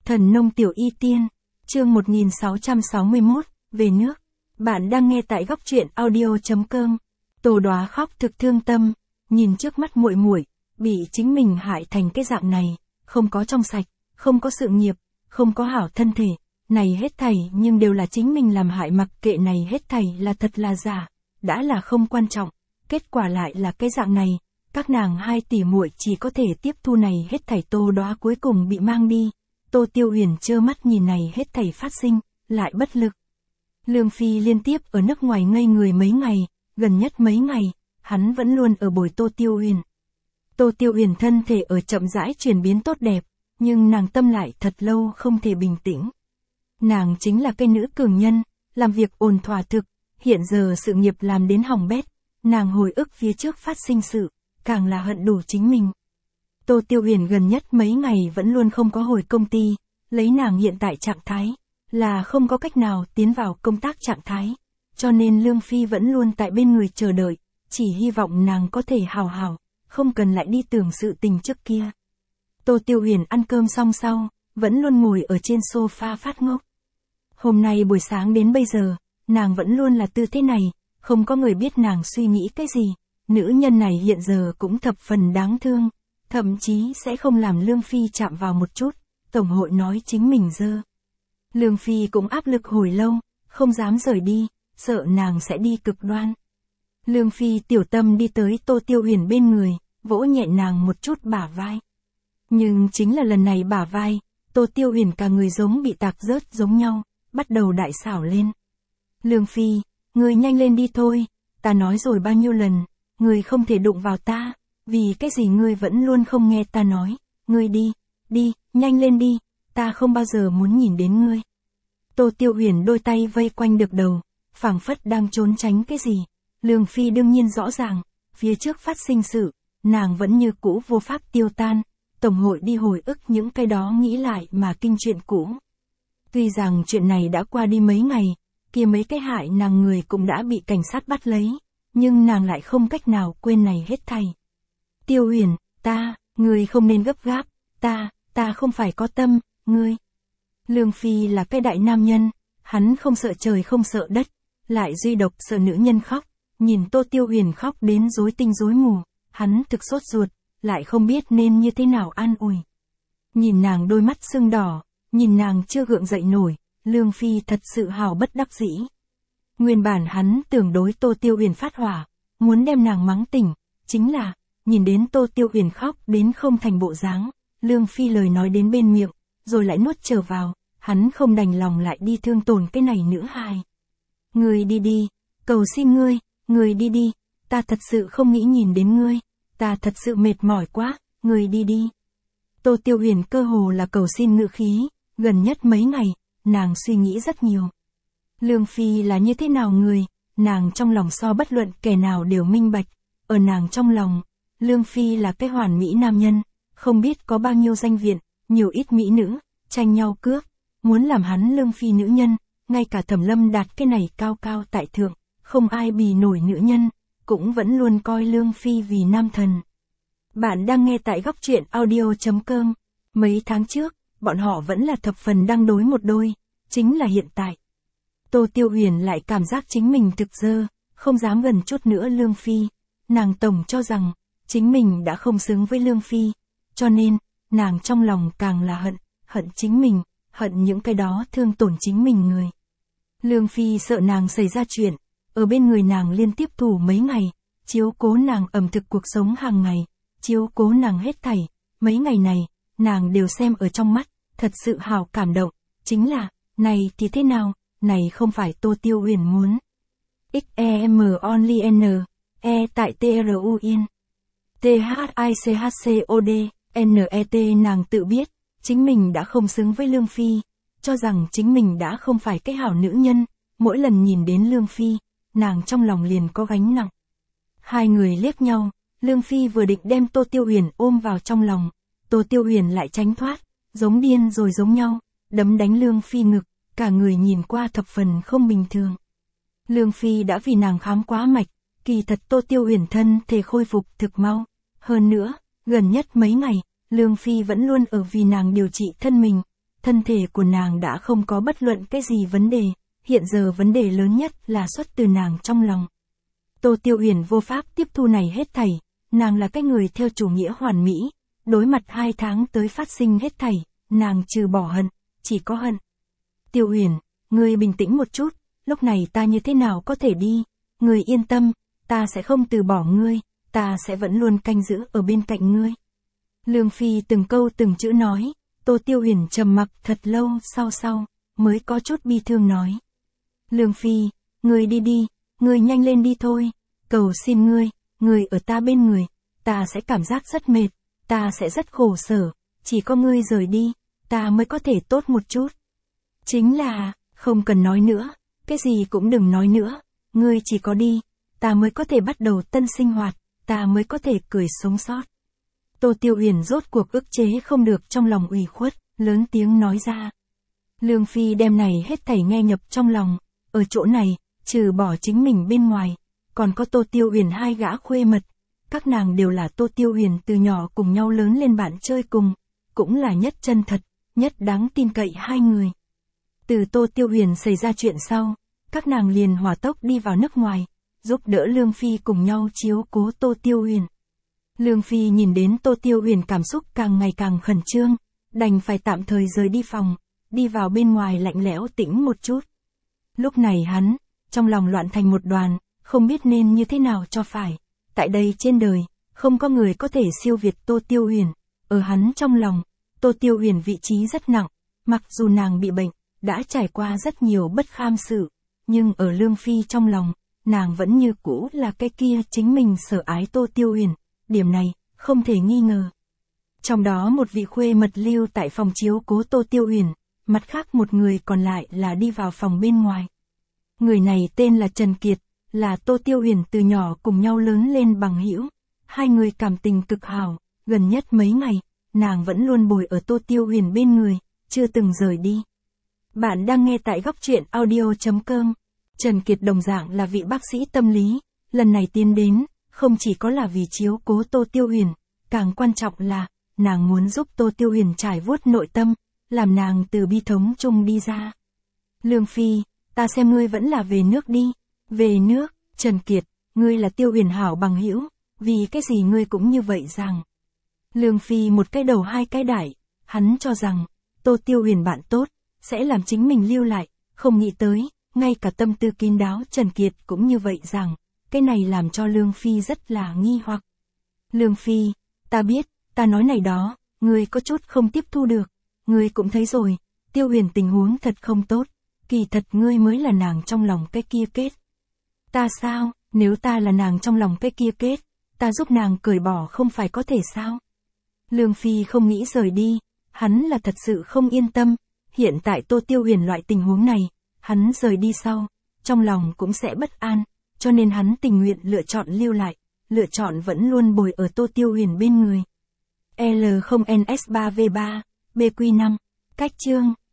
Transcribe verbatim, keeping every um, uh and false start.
Thần nông tiểu y tiên, chương một nghìn sáu trăm sáu mươi mốt, về nước. Bạn đang nghe tại góc truyện audio chấm com. Tô Đoá khóc thực thương tâm, nhìn trước mắt muội muội, bị chính mình hại thành cái dạng này, không có trong sạch, không có sự nghiệp, không có hảo thân thể, này hết thảy nhưng đều là chính mình làm hại, mặc kệ này hết thảy là thật là giả, đã là không quan trọng, kết quả lại là cái dạng này, các nàng hai tỷ muội chỉ có thể tiếp thu này hết thảy. Tô Đoá cuối cùng bị mang đi. Tô Tiêu Huyền trơ mắt nhìn này hết thảy phát sinh, lại bất lực. Lương Phi liên tiếp ở nước ngoài ngây người mấy ngày, gần nhất mấy ngày, hắn vẫn luôn ở bồi Tô Tiêu Huyền. Tô Tiêu Huyền thân thể ở chậm rãi chuyển biến tốt đẹp, nhưng nàng tâm lại thật lâu không thể bình tĩnh. Nàng chính là cây nữ cường nhân, làm việc ổn thỏa thực, hiện giờ sự nghiệp làm đến hỏng bét, nàng hồi ức phía trước phát sinh sự, càng là hận đủ chính mình. Tô Tiêu Huyền gần nhất mấy ngày vẫn luôn không có hồi công ty, lấy nàng hiện tại trạng thái, là không có cách nào tiến vào công tác trạng thái, cho nên Lương Phi vẫn luôn tại bên người chờ đợi, chỉ hy vọng nàng có thể hào hào, không cần lại đi tưởng sự tình trước kia. Tô Tiêu Huyền ăn cơm xong sau, vẫn luôn ngồi ở trên sofa phát ngốc. Hôm nay buổi sáng đến bây giờ, nàng vẫn luôn là tư thế này, không có người biết nàng suy nghĩ cái gì, nữ nhân này hiện giờ cũng thập phần đáng thương. Thậm chí sẽ không làm Lương Phi chạm vào một chút, Tổng hội nói chính mình dơ. Lương Phi cũng áp lực hồi lâu, không dám rời đi, sợ nàng sẽ đi cực đoan. Lương Phi tiểu tâm đi tới Tô Tiêu Huyền bên người, vỗ nhẹ nàng một chút bả vai. Nhưng chính là lần này bả vai, Tô Tiêu Huyền cả người giống bị tạc rớt giống nhau, bắt đầu đại xảo lên. Lương Phi, ngươi nhanh lên đi thôi, ta nói rồi bao nhiêu lần, ngươi không thể đụng vào ta. Vì cái gì ngươi vẫn luôn không nghe ta nói, ngươi đi, đi, nhanh lên đi, ta không bao giờ muốn nhìn đến ngươi. Tô Tiêu Huyền đôi tay vây quanh được đầu, phảng phất đang trốn tránh cái gì. Lương Phi đương nhiên rõ ràng, phía trước phát sinh sự, nàng vẫn như cũ vô pháp tiêu tan, tổng hội đi hồi ức những cái đó nghĩ lại mà kinh chuyện cũ. Tuy rằng chuyện này đã qua đi mấy ngày, kia mấy cái hại nàng người cũng đã bị cảnh sát bắt lấy, nhưng nàng lại không cách nào quên này hết thảy. Tiêu Huyền, ta, ngươi không nên gấp gáp, ta, ta không phải có tâm, ngươi. Lương Phi là cái đại nam nhân, hắn không sợ trời không sợ đất, lại duy độc sợ nữ nhân khóc, nhìn Tô Tiêu Huyền khóc đến rối tinh rối mù, hắn thực sốt ruột, lại không biết nên như thế nào an ủi. Nhìn nàng đôi mắt sưng đỏ, nhìn nàng chưa gượng dậy nổi, Lương Phi thật sự hào bất đắc dĩ. Nguyên bản hắn tưởng đối Tô Tiêu Huyền phát hỏa, muốn đem nàng mắng tỉnh, chính là nhìn đến Tô Tiêu Huyền khóc đến không thành bộ dáng, Lương Phi lời nói đến bên miệng, rồi lại nuốt trở vào, hắn không đành lòng lại đi thương tổn cái này nữ hài. Ngươi đi đi, cầu xin ngươi, ngươi đi đi, ta thật sự không nghĩ nhìn đến ngươi, ta thật sự mệt mỏi quá, ngươi đi đi. Tô Tiêu Huyền cơ hồ là cầu xin ngữ khí, gần nhất mấy ngày, nàng suy nghĩ rất nhiều. Lương Phi là như thế nào người, nàng trong lòng so bất luận kẻ nào đều minh bạch, ở nàng trong lòng, Lương Phi là cái hoàn mỹ nam nhân, không biết có bao nhiêu danh viện, nhiều ít mỹ nữ, tranh nhau cướp, muốn làm hắn Lương Phi nữ nhân, ngay cả Thẩm Lâm Đạt cái này cao cao tại thượng, không ai bì nổi nữ nhân, cũng vẫn luôn coi Lương Phi vì nam thần. Bạn đang nghe tại góc truyện audio chấm com, mấy tháng trước, bọn họ vẫn là thập phần đang đối một đôi, chính là hiện tại. Tô Tiêu Huyền lại cảm giác chính mình thực dơ, không dám gần chút nữa Lương Phi, nàng tổng cho rằng, chính mình đã không xứng với Lương Phi, cho nên, nàng trong lòng càng là hận, hận chính mình, hận những cái đó thương tổn chính mình người. Lương Phi sợ nàng xảy ra chuyện, ở bên người nàng liên tiếp thủ mấy ngày, chiếu cố nàng ẩm thực cuộc sống hàng ngày, chiếu cố nàng hết thảy, mấy ngày này, nàng đều xem ở trong mắt, thật sự hào cảm động, chính là, này thì thế nào, này không phải Tô Tiêu Huyền muốn. ích e em only n, e tại tru in. THICHCOD, NET nàng tự biết, chính mình đã không xứng với Lương Phi, cho rằng chính mình đã không phải cái hảo nữ nhân, mỗi lần nhìn đến Lương Phi, nàng trong lòng liền có gánh nặng. Hai người liếc nhau, Lương Phi vừa định đem Tô Tiêu Huyền ôm vào trong lòng, Tô Tiêu Huyền lại tránh thoát, giống điên rồi giống nhau, đấm đánh Lương Phi ngực, cả người nhìn qua thập phần không bình thường. Lương Phi đã vì nàng khám quá mạch, kỳ thật Tô Tiêu Huyền thân thể khôi phục thực mau. Hơn nữa, gần nhất mấy ngày, Lương Phi vẫn luôn ở vì nàng điều trị thân mình, thân thể của nàng đã không có bất luận cái gì vấn đề, hiện giờ vấn đề lớn nhất là xuất từ nàng trong lòng. Tô Tiêu Huyền vô pháp tiếp thu này hết thảy, nàng là cái người theo chủ nghĩa hoàn mỹ, đối mặt hai tháng tới phát sinh hết thảy, nàng trừ bỏ hận, chỉ có hận. Tiêu Huyền, ngươi bình tĩnh một chút, lúc này ta như thế nào có thể đi, ngươi yên tâm, ta sẽ không từ bỏ ngươi, ta sẽ vẫn luôn canh giữ ở bên cạnh ngươi. Lương Phi từng câu từng chữ nói, Tô Tiêu Huyền trầm mặc thật lâu sau sau, mới có chút bi thương nói. Lương Phi, ngươi đi đi, ngươi nhanh lên đi thôi, cầu xin ngươi, ngươi ở ta bên người, ta sẽ cảm giác rất mệt, ta sẽ rất khổ sở, chỉ có ngươi rời đi, ta mới có thể tốt một chút. Chính là, không cần nói nữa, cái gì cũng đừng nói nữa, ngươi chỉ có đi, ta mới có thể bắt đầu tân sinh hoạt, ta mới có thể cười sống sót. Tô Tiêu Huyền rốt cuộc ức chế không được trong lòng ủy khuất, lớn tiếng nói ra. Lương Phi đem này hết thảy nghe nhập trong lòng, ở chỗ này, trừ bỏ chính mình bên ngoài, còn có Tô Tiêu Huyền hai gã khuê mật, các nàng đều là Tô Tiêu Huyền từ nhỏ cùng nhau lớn lên bạn chơi cùng, cũng là nhất chân thật, nhất đáng tin cậy hai người. Từ Tô Tiêu Huyền xảy ra chuyện sau, các nàng liền hỏa tốc đi vào nước ngoài, giúp đỡ Lương Phi cùng nhau chiếu cố Tô Tiêu Huyền. Lương Phi nhìn đến Tô Tiêu Huyền cảm xúc càng ngày càng khẩn trương, đành phải tạm thời rời đi phòng, đi vào bên ngoài lạnh lẽo tĩnh một chút. Lúc này hắn, trong lòng loạn thành một đoàn, không biết nên như thế nào cho phải. Tại đây trên đời, không có người có thể siêu việt Tô Tiêu Huyền. Ở hắn trong lòng, Tô Tiêu Huyền vị trí rất nặng, mặc dù nàng bị bệnh, đã trải qua rất nhiều bất kham sự, nhưng ở Lương Phi trong lòng, nàng vẫn như cũ là cái kia chính mình sở ái Tô Tiêu Huyền. Điểm này, không thể nghi ngờ. Trong đó một vị khuê mật lưu tại phòng chiếu cố Tô Tiêu Huyền, mặt khác một người còn lại là đi vào phòng bên ngoài. Người này tên là Trần Kiệt, là Tô Tiêu Huyền từ nhỏ cùng nhau lớn lên bằng hữu, hai người cảm tình cực hảo, gần nhất mấy ngày, nàng vẫn luôn bồi ở Tô Tiêu Huyền bên người, chưa từng rời đi. Bạn đang nghe tại góc truyện audio chấm com. Trần Kiệt đồng dạng là vị bác sĩ tâm lý, lần này tiến đến, không chỉ có là vì chiếu cố Tô Tiêu Huyền, càng quan trọng là, nàng muốn giúp Tô Tiêu Huyền trải vuốt nội tâm, làm nàng từ bi thống chung đi ra. Lương Phi, ta xem ngươi vẫn là về nước đi. Về nước, Trần Kiệt, ngươi là Tiêu Huyền hảo bằng hữu, vì cái gì ngươi cũng như vậy rằng. Lương Phi một cái đầu hai cái đại, hắn cho rằng, Tô Tiêu Huyền bạn tốt, sẽ làm chính mình lưu lại, không nghĩ tới, ngay cả tâm tư kín đáo Trần Kiệt cũng như vậy rằng, cái này làm cho Lương Phi rất là nghi hoặc. Lương Phi, ta biết, ta nói này đó, ngươi có chút không tiếp thu được, ngươi cũng thấy rồi, Tiêu Huyền tình huống thật không tốt, kỳ thật ngươi mới là nàng trong lòng cái kia kết. Ta sao, nếu ta là nàng trong lòng cái kia kết, ta giúp nàng cởi bỏ không phải có thể sao? Lương Phi không nghĩ rời đi, hắn là thật sự không yên tâm, hiện tại Tô Tiêu Huyền loại tình huống này, hắn rời đi sau, trong lòng cũng sẽ bất an, cho nên hắn tình nguyện lựa chọn lưu lại, lựa chọn vẫn luôn bồi ở Tô Tiêu Huyền bên người. L không N S ba V ba, B Q năm, cách chương.